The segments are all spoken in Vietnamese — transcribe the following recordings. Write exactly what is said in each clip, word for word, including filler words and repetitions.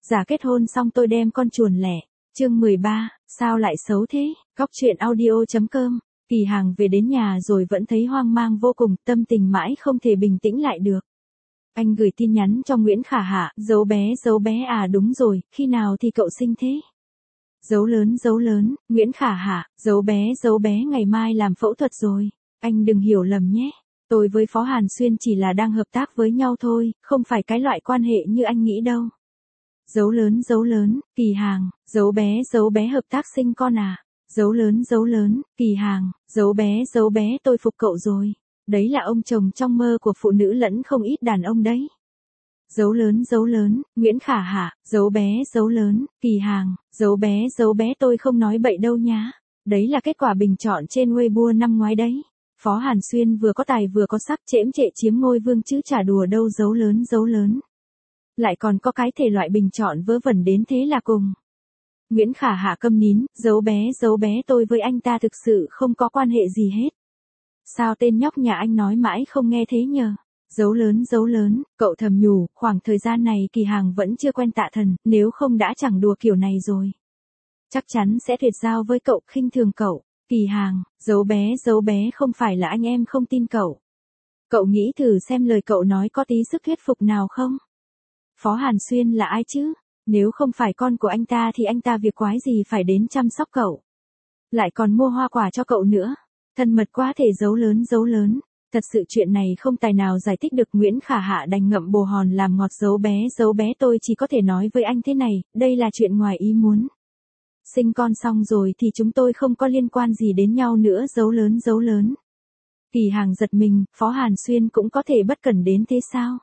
Giả kết hôn xong tôi đem con chuồn lẻ. Chương mười ba, sao lại xấu thế? Góc truyện audio.com. Kỳ Hàng về đến nhà rồi vẫn thấy hoang mang vô cùng, tâm tình mãi không thể bình tĩnh lại được. Anh gửi tin nhắn cho Nguyễn Khả Hạ, dấu bé dấu bé à đúng rồi, khi nào thì cậu sinh thế? Dấu lớn dấu lớn, Nguyễn Khả Hạ, dấu bé dấu bé ngày mai làm phẫu thuật rồi. Anh đừng hiểu lầm nhé. Tôi với Phó Hàn Xuyên chỉ là đang hợp tác với nhau thôi, không phải cái loại quan hệ như anh nghĩ đâu. Dấu lớn dấu lớn, Kỳ Hàng, dấu bé dấu bé hợp tác sinh con à. Dấu lớn dấu lớn, Kỳ Hàng, dấu bé dấu bé tôi phục cậu rồi. Đấy là ông chồng trong mơ của phụ nữ lẫn không ít đàn ông đấy. Dấu lớn dấu lớn, Nguyễn Khả Hạ, dấu bé dấu lớn, Kỳ Hàng, dấu bé dấu bé tôi không nói bậy đâu nhá. Đấy là kết quả bình chọn trên Weibo năm ngoái đấy. Phó Hàn Xuyên vừa có tài vừa có sắc, chễm chệ chiếm ngôi vương chứ chả đùa đâu. Dấu lớn dấu lớn. Lại còn có cái thể loại bình chọn vớ vẩn đến thế là cùng. Nguyễn Khả Hạ câm nín, dấu bé dấu bé tôi với anh ta thực sự không có quan hệ gì hết. Sao tên nhóc nhà anh nói mãi không nghe thế nhờ? Dấu lớn dấu lớn, cậu thầm nhủ, khoảng thời gian này Kỳ Hàng vẫn chưa quen Tạ Thần, nếu không đã chẳng đùa kiểu này rồi. Chắc chắn sẽ tuyệt giao với cậu, khinh thường cậu. Kỳ Hàng, dấu bé dấu bé không phải là anh em không tin cậu. Cậu nghĩ thử xem lời cậu nói có tí sức thuyết phục nào không? Phó Hàn Xuyên là ai chứ? Nếu không phải con của anh ta thì anh ta việc quái gì phải đến chăm sóc cậu. Lại còn mua hoa quả cho cậu nữa. Thân mật quá thể. Dấu lớn dấu lớn. Thật sự chuyện này không tài nào giải thích được. Nguyễn Khả Hạ đành ngậm bồ hòn làm ngọt. Dấu bé dấu bé tôi chỉ có thể nói với anh thế này, đây là chuyện ngoài ý muốn. Sinh con xong rồi thì chúng tôi không có liên quan gì đến nhau nữa. Dấu lớn dấu lớn. Kỳ Hàng giật mình, Phó Hàn Xuyên cũng có thể bất cẩn đến thế sao?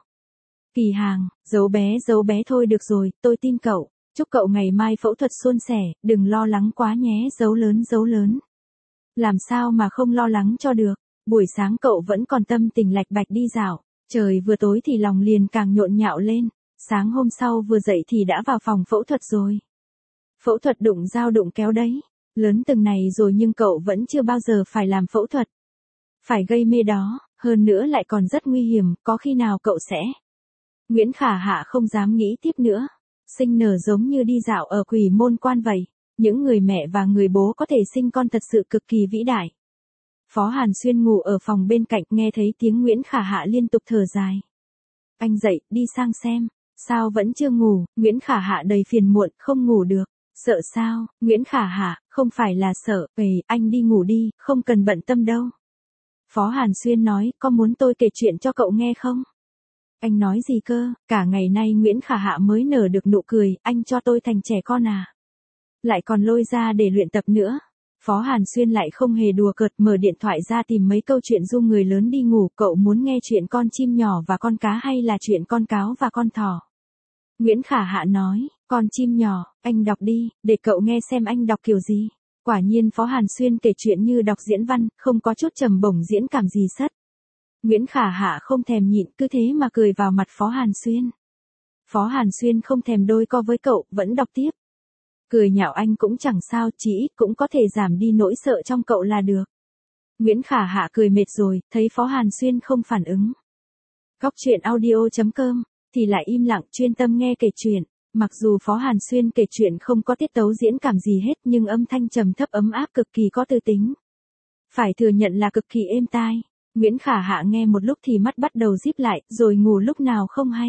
Kỳ Hàng, dấu bé dấu bé thôi được rồi, tôi tin cậu. Chúc cậu ngày mai phẫu thuật suôn sẻ, đừng lo lắng quá nhé. Dấu lớn dấu lớn. Làm sao mà không lo lắng cho được. Buổi sáng cậu vẫn còn tâm tình lạch bạch đi dạo. Trời vừa tối thì lòng liền càng nhộn nhạo lên. Sáng hôm sau vừa dậy thì đã vào phòng phẫu thuật rồi. Phẫu thuật đụng dao đụng kéo đấy. Lớn từng này rồi nhưng cậu vẫn chưa bao giờ phải làm phẫu thuật. Phải gây mê đó, hơn nữa lại còn rất nguy hiểm, có khi nào cậu sẽ... Nguyễn Khả Hạ không dám nghĩ tiếp nữa. Sinh nở giống như đi dạo ở Quỷ Môn Quan vậy. Những người mẹ và người bố có thể sinh con thật sự cực kỳ vĩ đại. Phó Hàn Xuyên ngủ ở phòng bên cạnh, nghe thấy tiếng Nguyễn Khả Hạ liên tục thở dài. Anh dậy, đi sang xem. Sao vẫn chưa ngủ? Nguyễn Khả Hạ đầy phiền muộn, không ngủ được. Sợ sao? Nguyễn Khả Hạ, không phải là sợ, ầy, anh đi ngủ đi, không cần bận tâm đâu. Phó Hàn Xuyên nói, có muốn tôi kể chuyện cho cậu nghe không? Anh nói gì cơ? Cả ngày nay Nguyễn Khả Hạ mới nở được nụ cười, anh cho tôi thành trẻ con à? Lại còn lôi ra để luyện tập nữa. Phó Hàn Xuyên lại không hề đùa cợt, mở điện thoại ra tìm mấy câu chuyện du người lớn đi ngủ. Cậu muốn nghe chuyện con chim nhỏ và con cá hay là chuyện con cáo và con thỏ? Nguyễn Khả Hạ nói, con chim nhỏ, anh đọc đi, để cậu nghe xem anh đọc kiểu gì. Quả nhiên Phó Hàn Xuyên kể chuyện như đọc diễn văn, không có chút trầm bổng diễn cảm gì sất. Nguyễn Khả Hạ không thèm nhịn, cứ thế mà cười vào mặt Phó Hàn Xuyên. Phó Hàn Xuyên không thèm đôi co với cậu, vẫn đọc tiếp. Cười nhạo anh cũng chẳng sao, chỉ ít cũng có thể giảm đi nỗi sợ trong cậu là được. Nguyễn Khả Hạ cười mệt rồi, thấy Phó Hàn Xuyên không phản ứng. Góc truyện audio.com, thì lại im lặng chuyên tâm nghe kể chuyện. Mặc dù Phó Hàn Xuyên kể chuyện không có tiết tấu diễn cảm gì hết nhưng âm thanh trầm thấp ấm áp cực kỳ có tư tính. Phải thừa nhận là cực kỳ êm tai. Nguyễn Khả Hạ nghe một lúc thì mắt bắt đầu díp lại, rồi ngủ lúc nào không hay.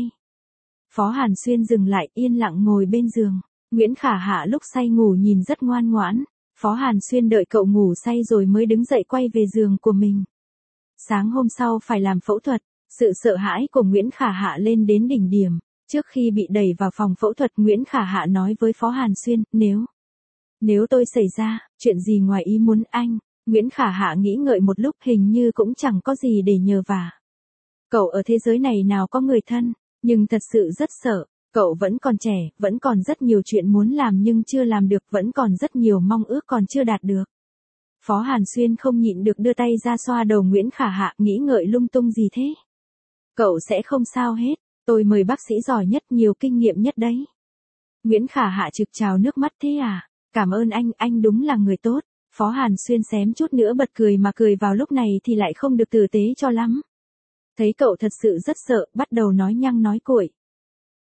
Phó Hàn Xuyên dừng lại, yên lặng ngồi bên giường. Nguyễn Khả Hạ lúc say ngủ nhìn rất ngoan ngoãn. Phó Hàn Xuyên đợi cậu ngủ say rồi mới đứng dậy quay về giường của mình. Sáng hôm sau phải làm phẫu thuật, sự sợ hãi của Nguyễn Khả Hạ lên đến đỉnh điểm. Trước khi bị đẩy vào phòng phẫu thuật, Nguyễn Khả Hạ nói với Phó Hàn Xuyên, nếu... Nếu tôi xảy ra, chuyện gì ngoài ý muốn anh... Nguyễn Khả Hạ nghĩ ngợi một lúc, hình như cũng chẳng có gì để nhờ vả. Cậu ở thế giới này nào có người thân, nhưng thật sự rất sợ. Cậu vẫn còn trẻ, vẫn còn rất nhiều chuyện muốn làm nhưng chưa làm được, vẫn còn rất nhiều mong ước còn chưa đạt được. Phó Hàn Xuyên không nhịn được đưa tay ra xoa đầu Nguyễn Khả Hạ, nghĩ ngợi lung tung gì thế? Cậu sẽ không sao hết, tôi mời bác sĩ giỏi nhất, nhiều kinh nghiệm nhất đấy. Nguyễn Khả Hạ trực trào nước mắt, thế à? Cảm ơn anh, anh đúng là người tốt. Phó Hàn Xuyên xém chút nữa bật cười mà cười vào lúc này thì lại không được tử tế cho lắm. Thấy cậu thật sự rất sợ, bắt đầu nói nhăng nói cuội.